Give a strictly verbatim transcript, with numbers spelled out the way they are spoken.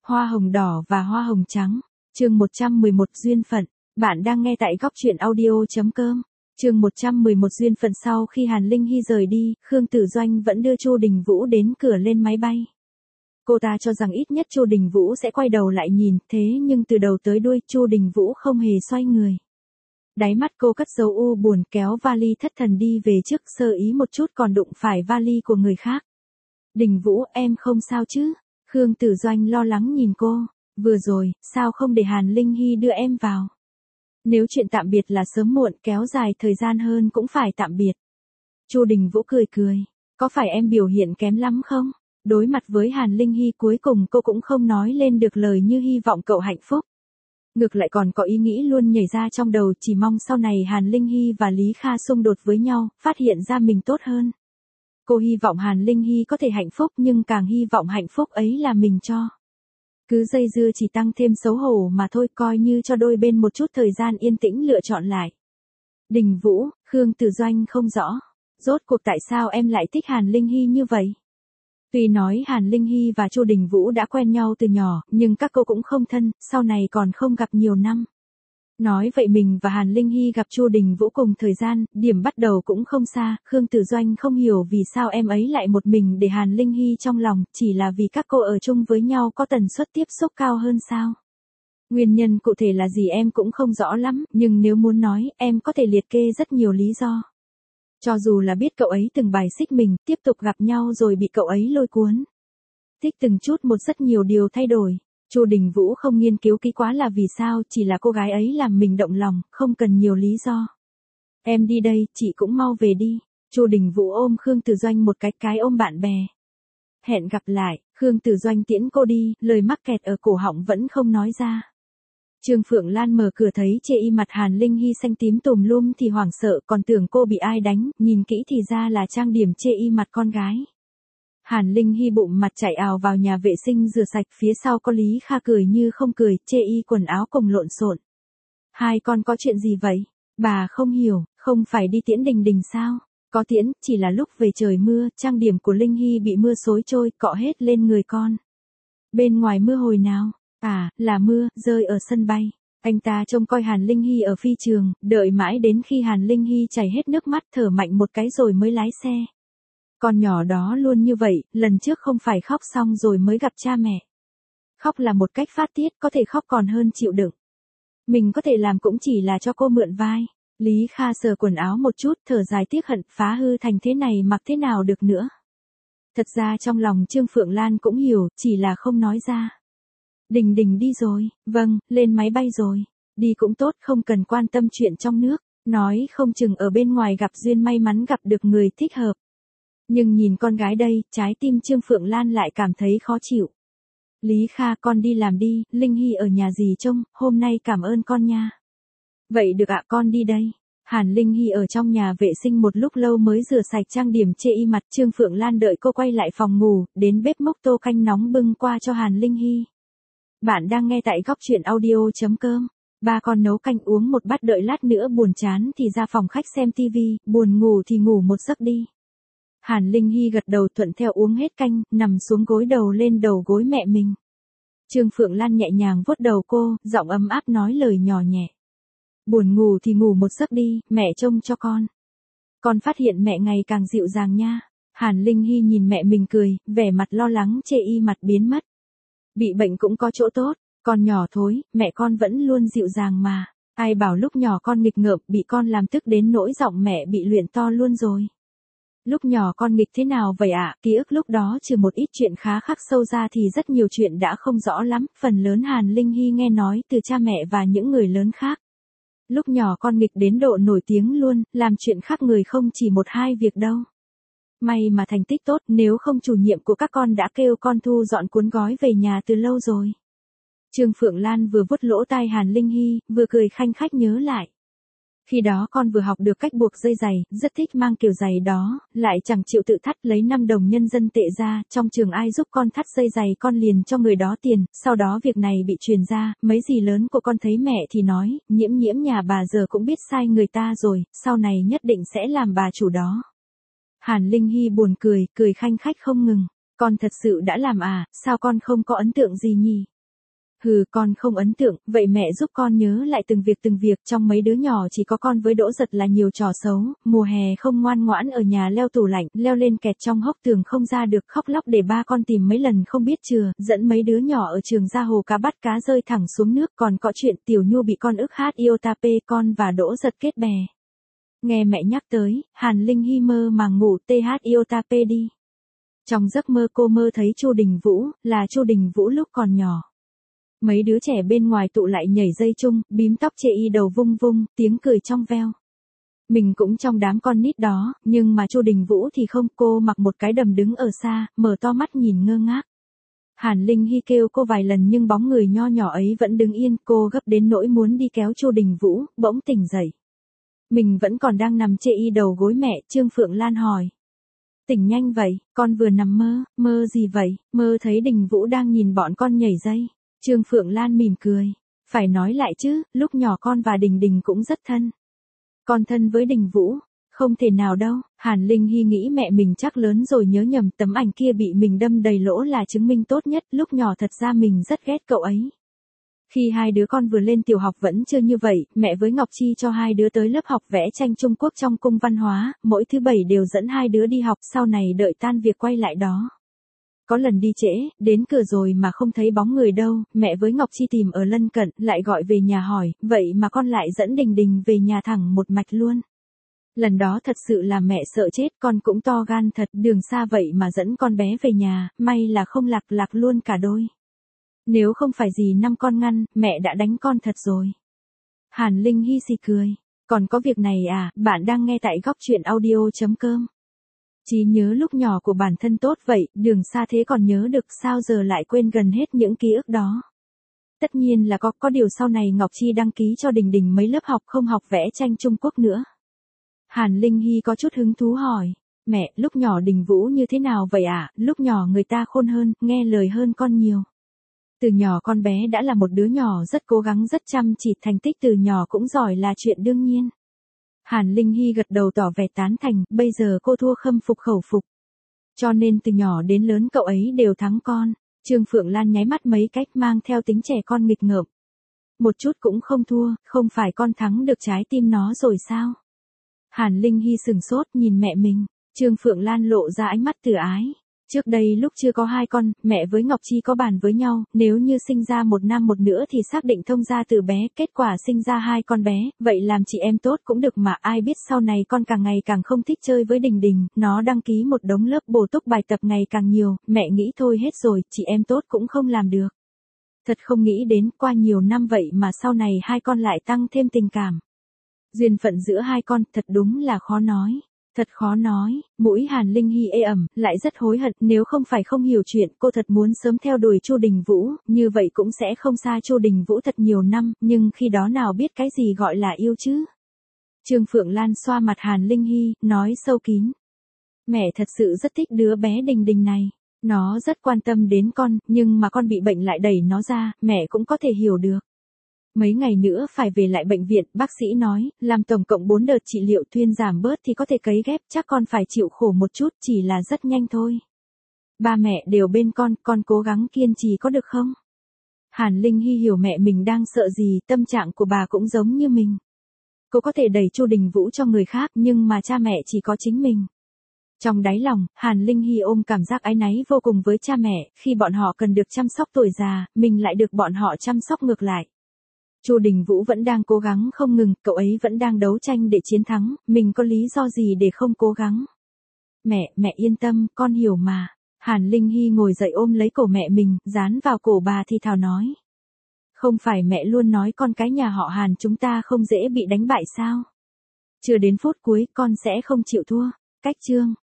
Hoa hồng đỏ và hoa hồng trắng. Chương một trăm mười một duyên phận. Bạn đang nghe tại góc truyện audio.com. Chương một trăm mười một duyên phận. Sau khi Hàn Linh Hy rời đi, Khương Tử Doanh vẫn đưa Chu Đình Vũ đến cửa lên máy bay. Cô ta cho rằng ít nhất Chu Đình Vũ sẽ quay đầu lại nhìn, thế nhưng từ đầu tới đuôi Chu Đình Vũ không hề xoay người. Đáy mắt cô cất dấu u buồn, kéo vali thất thần đi về trước, sơ ý một chút còn đụng phải vali của người khác. Đình Vũ, em không sao chứ? Khương Tử Doanh lo lắng nhìn cô. Vừa rồi, sao không để Hàn Linh Hy đưa em vào? Nếu chuyện tạm biệt là sớm muộn, kéo dài thời gian hơn cũng phải tạm biệt. Chu Đình Vũ cười cười. Có phải em biểu hiện kém lắm không? Đối mặt với Hàn Linh Hy cuối cùng cô cũng không nói lên được lời như hy vọng cậu hạnh phúc. Ngược lại còn có ý nghĩ luôn nhảy ra trong đầu, chỉ mong sau này Hàn Linh Hy và Lý Kha xung đột với nhau, phát hiện ra mình tốt hơn. Cô hy vọng Hàn Linh Hy có thể hạnh phúc, nhưng càng hy vọng hạnh phúc ấy là mình cho. Cứ dây dưa chỉ tăng thêm xấu hổ mà thôi, coi như cho đôi bên một chút thời gian yên tĩnh lựa chọn lại. Đình Vũ, Khương Tử Doanh không rõ. Rốt cuộc tại sao em lại thích Hàn Linh Hy như vậy? Tuy nói Hàn Linh Hy và Chu Đình Vũ đã quen nhau từ nhỏ, nhưng các cô cũng không thân, sau này còn không gặp nhiều năm. Nói vậy mình và Hàn Linh Hy gặp Chu Đình Vũ cùng thời gian, điểm bắt đầu cũng không xa, Khương Tử Doanh không hiểu vì sao em ấy lại một mình để Hàn Linh Hy trong lòng, chỉ là vì các cô ở chung với nhau có tần suất tiếp xúc cao hơn sao? Nguyên nhân cụ thể là gì em cũng không rõ lắm, nhưng nếu muốn nói, em có thể liệt kê rất nhiều lý do. Cho dù là biết cậu ấy từng bài xích mình, tiếp tục gặp nhau rồi bị cậu ấy lôi cuốn. Thích từng chút một, rất nhiều điều thay đổi. Chu Đình Vũ không nghiên cứu kỹ quá là vì sao, chỉ là cô gái ấy làm mình động lòng, không cần nhiều lý do. Em đi đây, chị cũng mau về đi. Chu Đình Vũ ôm Khương Tử Doanh một cái, cái ôm bạn bè. Hẹn gặp lại. Khương Tử Doanh tiễn cô đi, lời mắc kẹt ở cổ họng vẫn không nói ra. Trương Phượng Lan mở cửa thấy chê y mặt Hàn Linh Hy xanh tím tùm lum thì hoảng sợ, còn tưởng cô bị ai đánh, nhìn kỹ thì ra là trang điểm chê y mặt con gái. Hàn Linh Hy bụng mặt chạy ào vào nhà vệ sinh rửa sạch, phía sau có Lý Kha cười như không cười, chê y quần áo cùng lộn xộn. Hai con có chuyện gì vậy? Bà không hiểu, không phải đi tiễn Đình Đình sao? Có tiễn, chỉ là lúc về trời mưa, trang điểm của Linh Hy bị mưa xối trôi, cọ hết lên người con. Bên ngoài mưa hồi nào? À, là mưa, rơi ở sân bay. Anh ta trông coi Hàn Linh Hy ở phi trường, đợi mãi đến khi Hàn Linh Hy chảy hết nước mắt thở mạnh một cái rồi mới lái xe. Con nhỏ đó luôn như vậy, lần trước không phải khóc xong rồi mới gặp cha mẹ. Khóc là một cách phát tiết, có thể khóc còn hơn chịu đựng. Mình có thể làm cũng chỉ là cho cô mượn vai. Lý Kha sờ quần áo một chút, thở dài tiếc hận, phá hư thành thế này mặc thế nào được nữa. Thật ra trong lòng Trương Phượng Lan cũng hiểu, chỉ là không nói ra. Đình Đình đi rồi, vâng, lên máy bay rồi. Đi cũng tốt, không cần quan tâm chuyện trong nước. Nói không chừng ở bên ngoài gặp duyên, may mắn gặp được người thích hợp. Nhưng nhìn con gái đây, trái tim Trương Phượng Lan lại cảm thấy khó chịu. Lý Kha, con đi làm đi, Linh Hy ở nhà dì trông, hôm nay cảm ơn con nha. Vậy được ạ, con đi đây. Hàn Linh Hy ở trong nhà vệ sinh một lúc lâu mới rửa sạch trang điểm chê y mặt. Trương Phượng Lan đợi cô quay lại phòng ngủ, đến bếp múc tô canh nóng bưng qua cho Hàn Linh Hy. Bạn đang nghe tại góc truyện audio.com. Ba con nấu canh uống một bát, đợi lát nữa buồn chán thì ra phòng khách xem tivi, buồn ngủ thì ngủ một giấc đi. Hàn Linh Hy gật đầu thuận theo uống hết canh, nằm xuống gối đầu lên đầu gối mẹ mình. Trương Phượng Lan nhẹ nhàng vuốt đầu cô, giọng ấm áp nói lời nhỏ nhẹ. Buồn ngủ thì ngủ một giấc đi, mẹ trông cho con. Con phát hiện mẹ ngày càng dịu dàng nha. Hàn Linh Hy nhìn mẹ mình cười, vẻ mặt lo lắng chê y mặt biến mất. Bị bệnh cũng có chỗ tốt, con nhỏ thối, mẹ con vẫn luôn dịu dàng mà. Ai bảo lúc nhỏ con nghịch ngợm, bị con làm tức đến nỗi giọng mẹ bị luyện to luôn rồi. Lúc nhỏ con nghịch thế nào vậy ạ? À? Ký ức lúc đó trừ một ít chuyện khá khắc sâu ra thì rất nhiều chuyện đã không rõ lắm, phần lớn Hàn Linh Hy nghe nói từ cha mẹ và những người lớn khác. Lúc nhỏ con nghịch đến độ nổi tiếng luôn, làm chuyện khác người không chỉ một hai việc đâu. May mà thành tích tốt, nếu không chủ nhiệm của các con đã kêu con thu dọn cuốn gói về nhà từ lâu rồi. Trương Phượng Lan vừa vuốt lỗ tai Hàn Linh Hy, vừa cười khanh khách nhớ lại. Khi đó con vừa học được cách buộc dây giày, rất thích mang kiểu giày đó, lại chẳng chịu tự thắt, lấy năm đồng nhân dân tệ ra, trong trường ai giúp con thắt dây giày con liền cho người đó tiền, sau đó việc này bị truyền ra, mấy dì lớn của con thấy mẹ thì nói, nhiễm nhiễm nhà bà giờ cũng biết sai người ta rồi, sau này nhất định sẽ làm bà chủ đó. Hàn Linh Hy buồn cười, cười khanh khách không ngừng, con thật sự đã làm à, sao con không có ấn tượng gì nhỉ? Hừ, con không ấn tượng, vậy mẹ giúp con nhớ lại từng việc từng việc, trong mấy đứa nhỏ chỉ có con với Đỗ Giật là nhiều trò xấu, mùa hè không ngoan ngoãn ở nhà leo tủ lạnh, leo lên kẹt trong hốc tường không ra được, khóc lóc để ba con tìm mấy lần không biết chừa, dẫn mấy đứa nhỏ ở trường ra hồ cá bắt cá rơi thẳng xuống nước, còn có chuyện Tiểu Nhu bị con ức hát Iotape, con và Đỗ Giật kết bè. Nghe mẹ nhắc tới, Hàn Linh Hy mơ màng ngủ th Iotape đi. Trong giấc mơ cô mơ thấy Chu Đình Vũ, là Chu Đình Vũ lúc còn nhỏ. Mấy đứa trẻ bên ngoài tụ lại nhảy dây chung, bím tóc chê y đầu vung vung, tiếng cười trong veo. Mình cũng trong đám con nít đó, nhưng mà Chu Đình Vũ thì không, cô mặc một cái đầm đứng ở xa, mở to mắt nhìn ngơ ngác. Hàn Linh Hy kêu cô vài lần nhưng bóng người nho nhỏ ấy vẫn đứng yên, cô gấp đến nỗi muốn đi kéo Chu Đình Vũ, bỗng tỉnh dậy. Mình vẫn còn đang nằm chê y đầu gối mẹ, Trương Phượng Lan hỏi. Tỉnh nhanh vậy, con vừa nằm mơ, mơ gì vậy, mơ thấy Đình Vũ đang nhìn bọn con nhảy dây. Trương Phượng Lan mỉm cười. Phải nói lại chứ, lúc nhỏ con và Đình Đình cũng rất thân. Con thân với Đình Vũ? Không thể nào đâu, Hàn Linh Hy nghĩ mẹ mình chắc lớn rồi nhớ nhầm, tấm ảnh kia bị mình đâm đầy lỗ là chứng minh tốt nhất, lúc nhỏ thật ra mình rất ghét cậu ấy. Khi hai đứa con vừa lên tiểu học vẫn chưa như vậy, mẹ với Ngọc Chi cho hai đứa tới lớp học vẽ tranh Trung Quốc trong cung văn hóa, mỗi thứ bảy đều dẫn hai đứa đi học, sau này đợi tan việc quay lại đó. Có lần đi trễ, đến cửa rồi mà không thấy bóng người đâu, mẹ với Ngọc Chi tìm ở lân cận, lại gọi về nhà hỏi, vậy mà con lại dẫn Đình Đình về nhà thẳng một mạch luôn. Lần đó thật sự là mẹ sợ chết, con cũng to gan thật, đường xa vậy mà dẫn con bé về nhà, may là không lạc lạc luôn cả đôi. Nếu không phải gì năm con ngăn, mẹ đã đánh con thật rồi. Hàn Linh Hy xì cười, còn có việc này à, bạn đang nghe tại góc truyện audio chấm com. Chỉ nhớ lúc nhỏ của bản thân tốt vậy, đường xa thế còn nhớ được, sao giờ lại quên gần hết những ký ức đó. Tất nhiên là có, có điều sau này Ngọc Chi đăng ký cho Đình Đình mấy lớp học không học vẽ tranh Trung Quốc nữa. Hàn Linh Hy có chút hứng thú hỏi, mẹ, lúc nhỏ Đình Vũ như thế nào vậy ạ, à? Lúc nhỏ người ta khôn hơn, nghe lời hơn con nhiều. Từ nhỏ con bé đã là một đứa nhỏ rất cố gắng rất chăm chỉ, thành tích từ nhỏ cũng giỏi là chuyện đương nhiên. Hàn Linh Hy gật đầu tỏ vẻ tán thành, bây giờ cô thua khâm phục khẩu phục. Cho nên từ nhỏ đến lớn cậu ấy đều thắng con. Trương Phượng Lan nháy mắt mấy cách mang theo tính trẻ con nghịch ngợm. Một chút cũng không thua, không phải con thắng được trái tim nó rồi sao? Hàn Linh Hy sừng sốt nhìn mẹ mình, Trương Phượng Lan lộ ra ánh mắt từ ái. Trước đây lúc chưa có hai con, mẹ với Ngọc Chi có bàn với nhau, nếu như sinh ra một nam một nữ thì xác định thông gia từ bé, kết quả sinh ra hai con bé, vậy làm chị em tốt cũng được mà, ai biết sau này con càng ngày càng không thích chơi với Đình Đình, nó đăng ký một đống lớp bổ túc bài tập ngày càng nhiều, mẹ nghĩ thôi hết rồi, chị em tốt cũng không làm được. Thật không nghĩ đến, qua nhiều năm vậy mà sau này hai con lại tăng thêm tình cảm. Duyên phận giữa hai con, thật đúng là khó nói. Thật khó nói, mũi Hàn Linh Hy ê ẩm, lại rất hối hận, nếu không phải không hiểu chuyện, cô thật muốn sớm theo đuổi Chu Đình Vũ, như vậy cũng sẽ không xa Chu Đình Vũ thật nhiều năm, nhưng khi đó nào biết cái gì gọi là yêu chứ. Trương Phượng Lan xoa mặt Hàn Linh Hy, nói sâu kín. Mẹ thật sự rất thích đứa bé Đình Đình này. Nó rất quan tâm đến con, nhưng mà con bị bệnh lại đẩy nó ra, mẹ cũng có thể hiểu được. Mấy ngày nữa phải về lại bệnh viện, bác sĩ nói, làm tổng cộng bốn đợt trị liệu, thuyên giảm bớt thì có thể cấy ghép, chắc con phải chịu khổ một chút, chỉ là rất nhanh thôi. Ba mẹ đều bên con, con cố gắng kiên trì có được không? Hàn Linh Hy hiểu mẹ mình đang sợ gì, tâm trạng của bà cũng giống như mình. Cô có thể đẩy Chu Đình Vũ cho người khác, nhưng mà cha mẹ chỉ có chính mình. Trong đáy lòng, Hàn Linh Hy ôm cảm giác áy náy vô cùng với cha mẹ, khi bọn họ cần được chăm sóc tuổi già, mình lại được bọn họ chăm sóc ngược lại. Chu Đình Vũ vẫn đang cố gắng không ngừng, cậu ấy vẫn đang đấu tranh để chiến thắng, mình có lý do gì để không cố gắng. Mẹ, mẹ yên tâm, con hiểu mà. Hàn Linh Hy ngồi dậy ôm lấy cổ mẹ mình, dán vào cổ bà thì thào nói. Không phải mẹ luôn nói con cái nhà họ Hàn chúng ta không dễ bị đánh bại sao? Chưa đến phút cuối, con sẽ không chịu thua. Cách chương.